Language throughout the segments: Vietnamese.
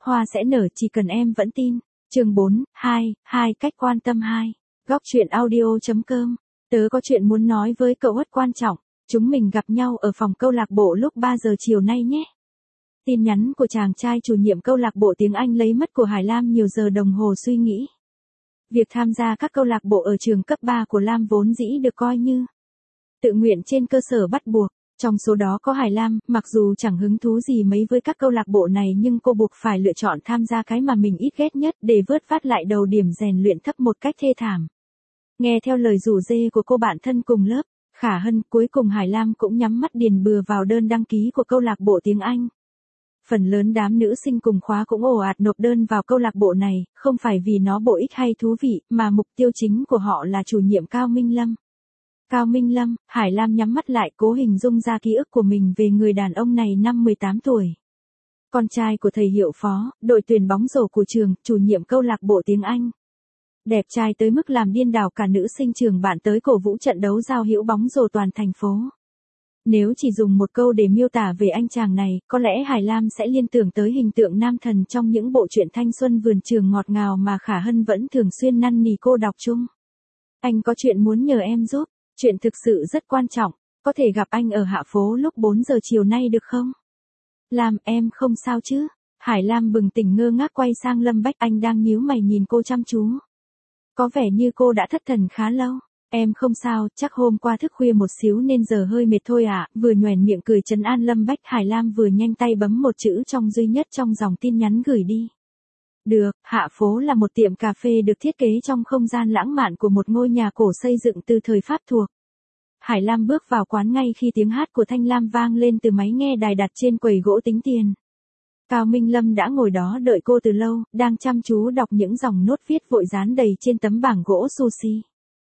hoa sẽ nở chỉ cần em vẫn tin. Chương 4, 2 cách quan tâm 2. Góc truyện audio.com. Tớ có chuyện muốn nói với cậu rất quan trọng. Chúng mình gặp nhau ở phòng câu lạc bộ lúc 3 giờ chiều nay nhé. Tin nhắn của chàng trai chủ nhiệm câu lạc bộ tiếng Anh lấy mất của Hải Lam nhiều giờ đồng hồ suy nghĩ. Việc tham gia các câu lạc bộ ở trường cấp 3 của Lam vốn dĩ được coi như tự nguyện trên cơ sở bắt buộc. Trong số đó có Hải Lam, mặc dù chẳng hứng thú gì mấy với các câu lạc bộ này nhưng cô buộc phải lựa chọn tham gia cái mà mình ít ghét nhất để vớt vát lại đầu điểm rèn luyện thấp một cách thê thảm. Nghe theo lời rủ rê của cô bạn thân cùng lớp, Khả Hân, cuối cùng Hải Lam cũng nhắm mắt điền bừa vào đơn đăng ký của câu lạc bộ tiếng Anh. Phần lớn đám nữ sinh cùng khóa cũng ồ ạt nộp đơn vào câu lạc bộ này, không phải vì nó bổ ích hay thú vị, mà mục tiêu chính của họ là chủ nhiệm Cao Minh Lâm. Cao Minh Lâm, Hải Lam nhắm mắt lại cố hình dung ra ký ức của mình về người đàn ông này năm 18 tuổi. Con trai của thầy hiệu phó, đội tuyển bóng rổ của trường, chủ nhiệm câu lạc bộ tiếng Anh. Đẹp trai tới mức làm điên đảo cả nữ sinh trường bạn tới cổ vũ trận đấu giao hữu bóng rổ toàn thành phố. Nếu chỉ dùng một câu để miêu tả về anh chàng này, có lẽ Hải Lam sẽ liên tưởng tới hình tượng nam thần trong những bộ truyện thanh xuân vườn trường ngọt ngào mà Khả Hân vẫn thường xuyên năn nỉ cô đọc chung. Anh có chuyện muốn nhờ em giúp, chuyện thực sự rất quan trọng, có thể gặp anh ở Hạ Phố lúc 4 giờ chiều nay được không? Lam, em không sao chứ? Hải Lam bừng tỉnh ngơ ngác quay sang Lâm Bách, anh đang nhíu mày nhìn cô chăm chú. Có vẻ như cô đã thất thần khá lâu. Em không sao, chắc hôm qua thức khuya một xíu nên giờ hơi mệt thôi ạ. Vừa nhoẻn miệng cười trấn an Lâm Bách, Hải Lam vừa nhanh tay bấm một chữ trong duy nhất trong dòng tin nhắn gửi đi. Được, Hạ Phố là một tiệm cà phê được thiết kế trong không gian lãng mạn của một ngôi nhà cổ xây dựng từ thời Pháp thuộc. Hải Lam bước vào quán ngay khi tiếng hát của Thanh Lam vang lên từ máy nghe đài đặt trên quầy gỗ tính tiền. Cao Minh Lâm đã ngồi đó đợi cô từ lâu, đang chăm chú đọc những dòng nốt viết vội dán đầy trên tấm bảng gỗ sushi.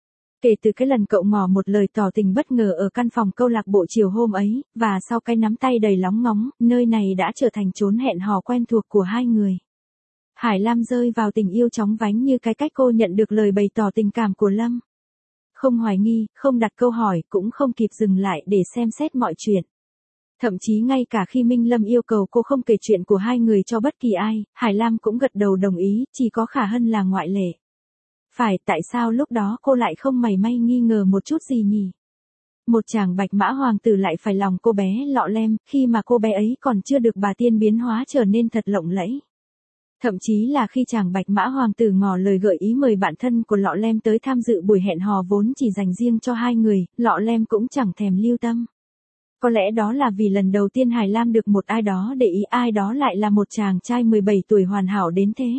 Kể từ cái lần cậu ngỏ một lời tỏ tình bất ngờ ở căn phòng câu lạc bộ chiều hôm ấy, và sau cái nắm tay đầy lóng ngóng, nơi này đã trở thành chốn hẹn hò quen thuộc của hai người. Hải Lam rơi vào tình yêu chóng vánh như cái cách cô nhận được lời bày tỏ tình cảm của Lâm. Không hoài nghi, không đặt câu hỏi, cũng không kịp dừng lại để xem xét mọi chuyện. Thậm chí ngay cả khi Minh Lâm yêu cầu cô không kể chuyện của hai người cho bất kỳ ai, Hải Lam cũng gật đầu đồng ý, chỉ có Khả Hân là ngoại lệ. Phải, tại sao lúc đó cô lại không mảy may nghi ngờ một chút gì nhỉ? Một chàng bạch mã hoàng tử lại phải lòng cô bé Lọ Lem, khi mà cô bé ấy còn chưa được bà tiên biến hóa trở nên thật lộng lẫy. Thậm chí là khi chàng bạch mã hoàng tử ngỏ lời gợi ý mời bạn thân của Lọ Lem tới tham dự buổi hẹn hò vốn chỉ dành riêng cho hai người, Lọ Lem cũng chẳng thèm lưu tâm. Có lẽ đó là vì lần đầu tiên Hải Lam được một ai đó để ý, ai đó lại là một chàng trai 17 tuổi hoàn hảo đến thế.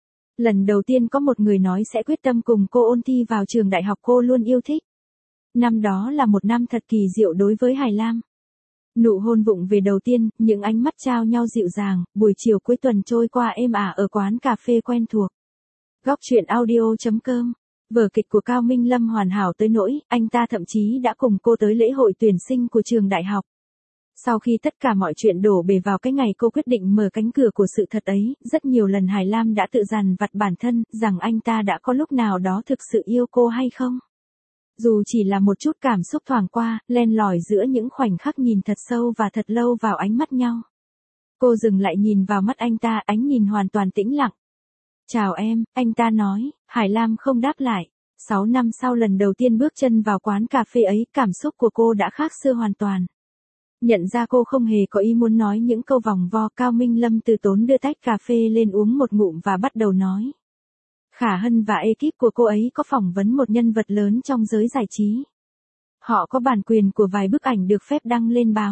Lần đầu tiên có một người nói sẽ quyết tâm cùng cô ôn thi vào trường đại học cô luôn yêu thích. Năm đó là một năm thật kỳ diệu đối với Hải Lam. Nụ hôn vụng về đầu tiên, những ánh mắt trao nhau dịu dàng, buổi chiều cuối tuần trôi qua êm ả ở quán cà phê quen thuộc. Góc truyện audio.com. Vở kịch của Cao Minh Lâm hoàn hảo tới nỗi, anh ta thậm chí đã cùng cô tới lễ hội tuyển sinh của trường đại học. Sau khi tất cả mọi chuyện đổ bể vào cái ngày cô quyết định mở cánh cửa của sự thật ấy, rất nhiều lần Hải Lam đã tự dằn vặt bản thân, rằng anh ta đã có lúc nào đó thực sự yêu cô hay không. Dù chỉ là một chút cảm xúc thoảng qua, len lỏi giữa những khoảnh khắc nhìn thật sâu và thật lâu vào ánh mắt nhau. Cô dừng lại nhìn vào mắt anh ta, ánh nhìn hoàn toàn tĩnh lặng. Chào em, anh ta nói. Hải Lam không đáp lại. 6 năm sau lần đầu tiên bước chân vào quán cà phê ấy, cảm xúc của cô đã khác xưa hoàn toàn. Nhận ra cô không hề có ý muốn nói những câu vòng vo, Cao Minh Lâm từ tốn đưa tách cà phê lên uống một ngụm và bắt đầu nói. Khả Hân và ekip của cô ấy có phỏng vấn một nhân vật lớn trong giới giải trí. Họ có bản quyền của vài bức ảnh được phép đăng lên báo.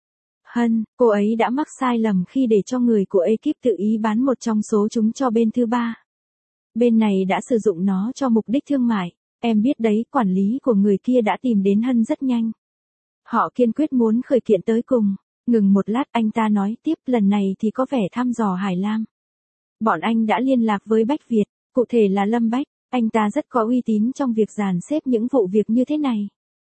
Hân, cô ấy đã mắc sai lầm khi để cho người của ekip tự ý bán một trong số chúng cho bên thứ ba. Bên này đã sử dụng nó cho mục đích thương mại. Em biết đấy, quản lý của người kia đã tìm đến Hân rất nhanh. Họ kiên quyết muốn khởi kiện tới cùng. Ngừng một lát anh ta nói tiếp, lần này thì có vẻ thăm dò Hải Lam. Bọn anh đã liên lạc với Bách Việt, cụ thể là Lâm Bách, anh ta rất có uy tín trong việc dàn xếp những vụ việc như thế này.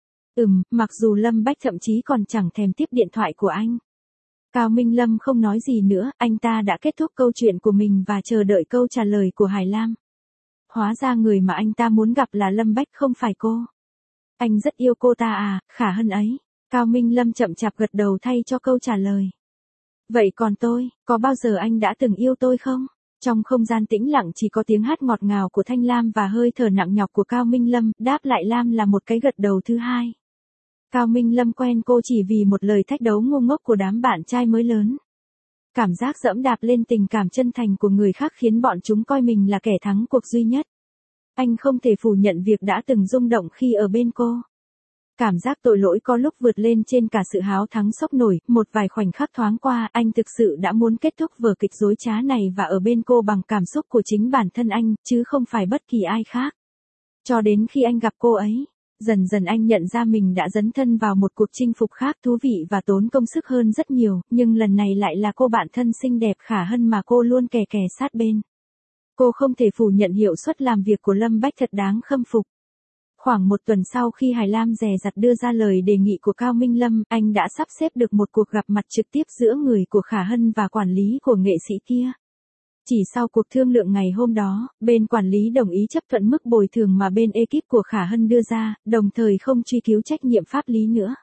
Mặc dù Lâm Bách thậm chí còn chẳng thèm tiếp điện thoại của anh. Cao Minh Lâm không nói gì nữa, anh ta đã kết thúc câu chuyện của mình và chờ đợi câu trả lời của Hải Lam. Hóa ra người mà anh ta muốn gặp là Lâm Bách không phải cô. Anh rất yêu cô ta à, Khả Hân ấy. Cao Minh Lâm chậm chạp gật đầu thay cho câu trả lời. Vậy còn tôi, có bao giờ anh đã từng yêu tôi không? Trong không gian tĩnh lặng chỉ có tiếng hát ngọt ngào của Thanh Lam và hơi thở nặng nhọc của Cao Minh Lâm, đáp lại Lam là một cái gật đầu thứ hai. Cao Minh Lâm quen cô chỉ vì một lời thách đấu ngu ngốc của đám bạn trai mới lớn. Cảm giác dẫm đạp lên tình cảm chân thành của người khác khiến bọn chúng coi mình là kẻ thắng cuộc duy nhất. Anh không thể phủ nhận việc đã từng rung động khi ở bên cô. Cảm giác tội lỗi có lúc vượt lên trên cả sự háo thắng sốc nổi, một vài khoảnh khắc thoáng qua, anh thực sự đã muốn kết thúc vở kịch dối trá này và ở bên cô bằng cảm xúc của chính bản thân anh, chứ không phải bất kỳ ai khác. Cho đến khi anh gặp cô ấy, dần dần anh nhận ra mình đã dấn thân vào một cuộc chinh phục khác thú vị và tốn công sức hơn rất nhiều, nhưng lần này lại là cô bạn thân xinh đẹp Khả Hân mà cô luôn kè kè sát bên. Cô không thể phủ nhận hiệu suất làm việc của Lâm Bách thật đáng khâm phục. Khoảng một tuần sau khi Hải Lam dè dặt đưa ra lời đề nghị của Cao Minh Lâm, anh đã sắp xếp được một cuộc gặp mặt trực tiếp giữa người của Khả Hân và quản lý của nghệ sĩ kia. Chỉ sau cuộc thương lượng ngày hôm đó, bên quản lý đồng ý chấp thuận mức bồi thường mà bên ekip của Khả Hân đưa ra, đồng thời không truy cứu trách nhiệm pháp lý nữa.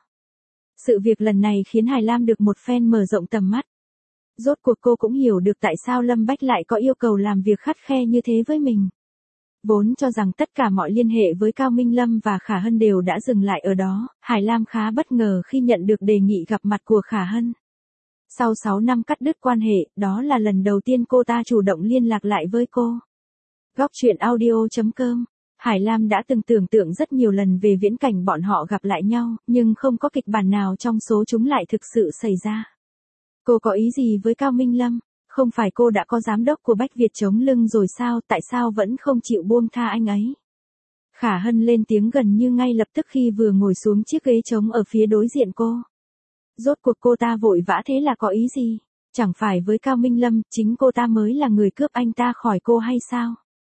Sự việc lần này khiến Hải Lam được một phen mở rộng tầm mắt. Rốt cuộc cô cũng hiểu được tại sao Lâm Bách lại có yêu cầu làm việc khắt khe như thế với mình. Vốn cho rằng tất cả mọi liên hệ với Cao Minh Lâm và Khả Hân đều đã dừng lại ở đó, Hải Lam khá bất ngờ khi nhận được đề nghị gặp mặt của Khả Hân. Sau 6 năm cắt đứt quan hệ, đó là lần đầu tiên cô ta chủ động liên lạc lại với cô. Góc truyện audio.com. Hải Lam đã từng tưởng tượng rất nhiều lần về viễn cảnh bọn họ gặp lại nhau, nhưng không có kịch bản nào trong số chúng lại thực sự xảy ra. Cô có ý gì với Cao Minh Lâm? Không phải cô đã có giám đốc của Bách Việt chống lưng rồi sao, tại sao vẫn không chịu buông tha anh ấy? Khả Hân lên tiếng gần như ngay lập tức khi vừa ngồi xuống chiếc ghế trống ở phía đối diện cô. Rốt cuộc cô ta vội vã thế là có ý gì? Chẳng phải với Cao Minh Lâm, chính cô ta mới là người cướp anh ta khỏi cô hay sao?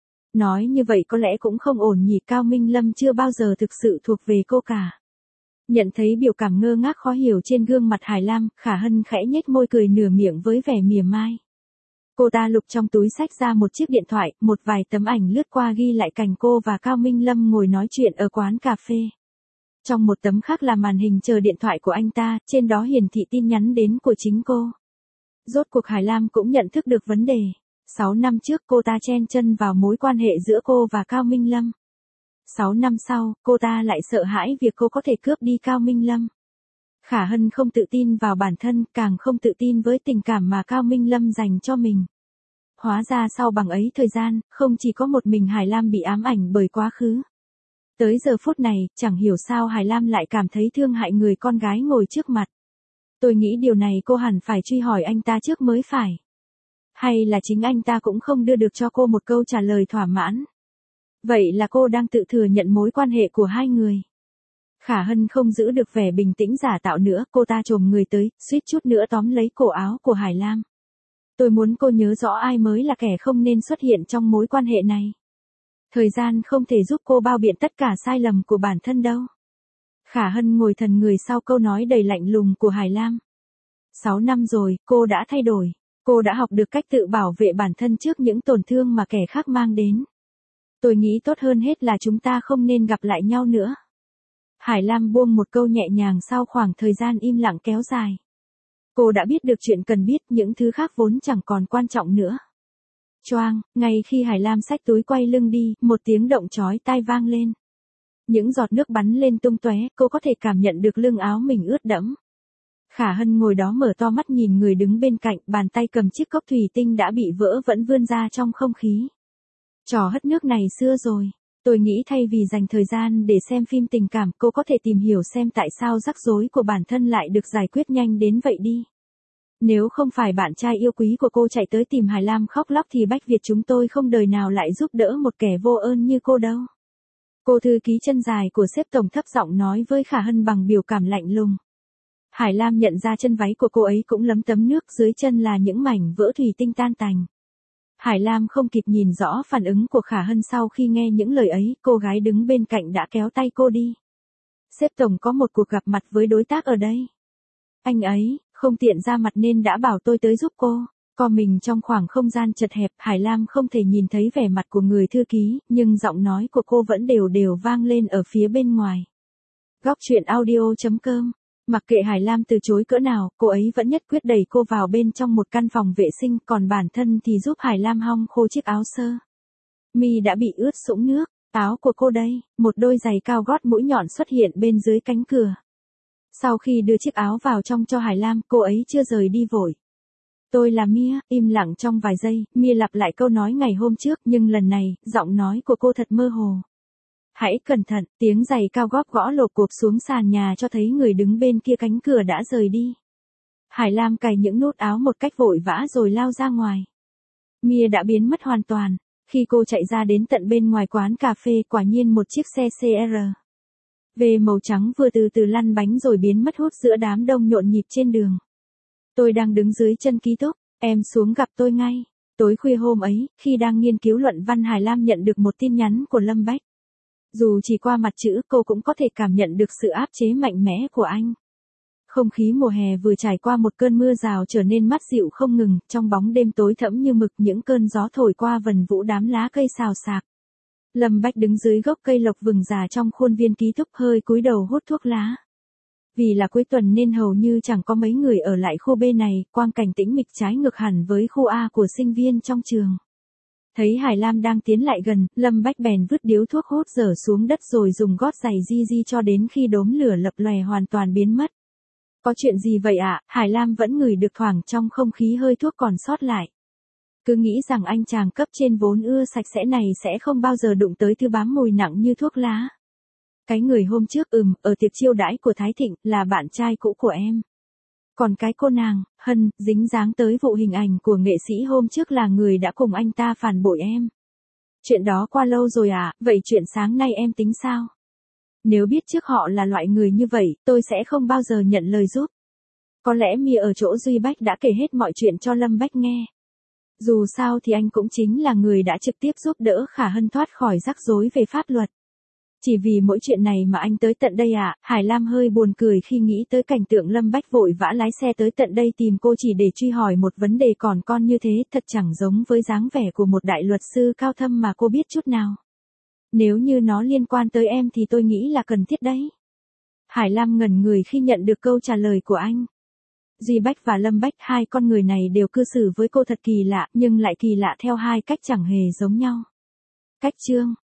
Nói như vậy có lẽ cũng không ổn nhỉ, Cao Minh Lâm chưa bao giờ thực sự thuộc về cô cả. Nhận thấy biểu cảm ngơ ngác khó hiểu trên gương mặt Hải Lam, Khả Hân khẽ nhếch môi cười nửa miệng với vẻ mỉa mai. Cô ta lục trong túi xách ra một chiếc điện thoại, một vài tấm ảnh lướt qua ghi lại cảnh cô và Cao Minh Lâm ngồi nói chuyện ở quán cà phê. Trong một tấm khác là màn hình chờ điện thoại của anh ta, trên đó hiển thị tin nhắn đến của chính cô. Rốt cuộc Hải Lam cũng nhận thức được vấn đề. 6 năm trước cô ta chen chân vào mối quan hệ giữa cô và Cao Minh Lâm. 6 năm sau, cô ta lại sợ hãi việc cô có thể cướp đi Cao Minh Lâm. Khả Hân không tự tin vào bản thân, càng không tự tin với tình cảm mà Cao Minh Lâm dành cho mình. Hóa ra sau bằng ấy thời gian, không chỉ có một mình Hải Lam bị ám ảnh bởi quá khứ. Tới giờ phút này, chẳng hiểu sao Hải Lam lại cảm thấy thương hại người con gái ngồi trước mặt. Tôi nghĩ điều này cô hẳn phải truy hỏi anh ta trước mới phải. Hay là chính anh ta cũng không đưa được cho cô một câu trả lời thỏa mãn. Vậy là cô đang tự thừa nhận mối quan hệ của hai người. Khả Hân không giữ được vẻ bình tĩnh giả tạo nữa, cô ta chồm người tới, suýt chút nữa tóm lấy cổ áo của Hải Lam. Tôi muốn cô nhớ rõ ai mới là kẻ không nên xuất hiện trong mối quan hệ này. Thời gian không thể giúp cô bao biện tất cả sai lầm của bản thân đâu. Khả Hân ngồi thần người sau câu nói đầy lạnh lùng của Hải Lam. 6 năm rồi, cô đã thay đổi. Cô đã học được cách tự bảo vệ bản thân trước những tổn thương mà kẻ khác mang đến. Tôi nghĩ tốt hơn hết là chúng ta không nên gặp lại nhau nữa. Hải Lam buông một câu nhẹ nhàng sau khoảng thời gian im lặng kéo dài. Cô đã biết được chuyện cần biết, những thứ khác vốn chẳng còn quan trọng nữa. Choang, ngay khi Hải Lam xách túi quay lưng đi, một tiếng động chói tai vang lên. Những giọt nước bắn lên tung tóe, cô có thể cảm nhận được lưng áo mình ướt đẫm. Khả Hân ngồi đó mở to mắt nhìn người đứng bên cạnh, bàn tay cầm chiếc cốc thủy tinh đã bị vỡ vẫn vươn ra trong không khí. Trò hất nước này xưa rồi. Tôi nghĩ thay vì dành thời gian để xem phim tình cảm, cô có thể tìm hiểu xem tại sao rắc rối của bản thân lại được giải quyết nhanh đến vậy đi. Nếu không phải bạn trai yêu quý của cô chạy tới tìm Hải Lam khóc lóc thì Bách Việt chúng tôi không đời nào lại giúp đỡ một kẻ vô ơn như cô đâu. Cô thư ký chân dài của sếp tổng thấp giọng nói với Khả Hân bằng biểu cảm lạnh lùng. Hải Lam nhận ra chân váy của cô ấy cũng lấm tấm nước, dưới chân là những mảnh vỡ thủy tinh tan tành. Hải Lam không kịp nhìn rõ phản ứng của Khả Hân sau khi nghe những lời ấy, cô gái đứng bên cạnh đã kéo tay cô đi. Sếp tổng có một cuộc gặp mặt với đối tác ở đây. Anh ấy không tiện ra mặt nên đã bảo tôi tới giúp cô. Co mình trong khoảng không gian chật hẹp, Hải Lam không thể nhìn thấy vẻ mặt của người thư ký, nhưng giọng nói của cô vẫn đều đều vang lên ở phía bên ngoài. Góc truyện audio.com Mặc kệ Hải Lam từ chối cỡ nào, cô ấy vẫn nhất quyết đẩy cô vào bên trong một căn phòng vệ sinh, còn bản thân thì giúp Hải Lam hong khô chiếc áo sơ mi đã bị ướt sũng nước. Áo của cô đây, một đôi giày cao gót mũi nhọn xuất hiện bên dưới cánh cửa. Sau khi đưa chiếc áo vào trong cho Hải Lam, cô ấy chưa rời đi vội. Tôi là Mia, im lặng trong vài giây, Mia lặp lại câu nói ngày hôm trước, nhưng lần này, giọng nói của cô thật mơ hồ. Hãy cẩn thận, tiếng giày cao gót gõ lộp cộp xuống sàn nhà cho thấy người đứng bên kia cánh cửa đã rời đi. Hải Lam cài những nút áo một cách vội vã rồi lao ra ngoài. Mia đã biến mất hoàn toàn. Khi cô chạy ra đến tận bên ngoài quán cà phê, quả nhiên một chiếc xe CR-V màu trắng vừa từ từ lăn bánh rồi biến mất hút giữa đám đông nhộn nhịp trên đường. Tôi đang đứng dưới chân ký túc, em xuống gặp tôi ngay. Tối khuya hôm ấy, khi đang nghiên cứu luận văn, Hải Lam nhận được một tin nhắn của Lâm Bách. Dù chỉ qua mặt chữ, cô cũng có thể cảm nhận được sự áp chế mạnh mẽ của anh. Không khí mùa hè vừa trải qua một cơn mưa rào trở nên mát dịu không ngừng, trong bóng đêm tối thẫm như mực, những cơn gió thổi qua vần vũ đám lá cây xào xạc. Lâm Bách đứng dưới gốc cây lộc vừng già trong khuôn viên ký túc, hơi cúi đầu hút thuốc lá. Vì là cuối tuần nên hầu như chẳng có mấy người ở lại khu B này, quang cảnh tĩnh mịch trái ngược hẳn với khu A của sinh viên trong trường. Thấy Hải Lam đang tiến lại gần, Lâm Bách bèn vứt điếu thuốc hút dở xuống đất rồi dùng gót giày di cho đến khi đốm lửa lập lòe hoàn toàn biến mất. Có chuyện gì vậy ạ? Hải Lam vẫn ngửi được thoảng trong không khí hơi thuốc còn sót lại. Cứ nghĩ rằng anh chàng cấp trên vốn ưa sạch sẽ này sẽ không bao giờ đụng tới thứ bám mùi nặng như thuốc lá. Cái người hôm trước ở tiệc chiêu đãi của Thái Thịnh là bạn trai cũ của em. Còn cái cô nàng, Hân, dính dáng tới vụ hình ảnh của nghệ sĩ hôm trước là người đã cùng anh ta phản bội em. Chuyện đó qua lâu rồi à, vậy chuyện sáng nay em tính sao? Nếu biết trước họ là loại người như vậy, tôi sẽ không bao giờ nhận lời giúp. Có lẽ Mia ở chỗ Duy Bách đã kể hết mọi chuyện cho Lâm Bách nghe. Dù sao thì anh cũng chính là người đã trực tiếp giúp đỡ Khả Hân thoát khỏi rắc rối về pháp luật. Chỉ vì mỗi chuyện này mà anh tới tận đây à? Hải Lam hơi buồn cười khi nghĩ tới cảnh tượng Lâm Bách vội vã lái xe tới tận đây tìm cô chỉ để truy hỏi một vấn đề còn con như thế, thật chẳng giống với dáng vẻ của một đại luật sư cao thâm mà cô biết chút nào. Nếu như nó liên quan tới em thì tôi nghĩ là cần thiết đấy. Hải Lam ngẩn người khi nhận được câu trả lời của anh. Duy Bách và Lâm Bách, hai con người này đều cư xử với cô thật kỳ lạ, nhưng lại kỳ lạ theo hai cách chẳng hề giống nhau. Cách chương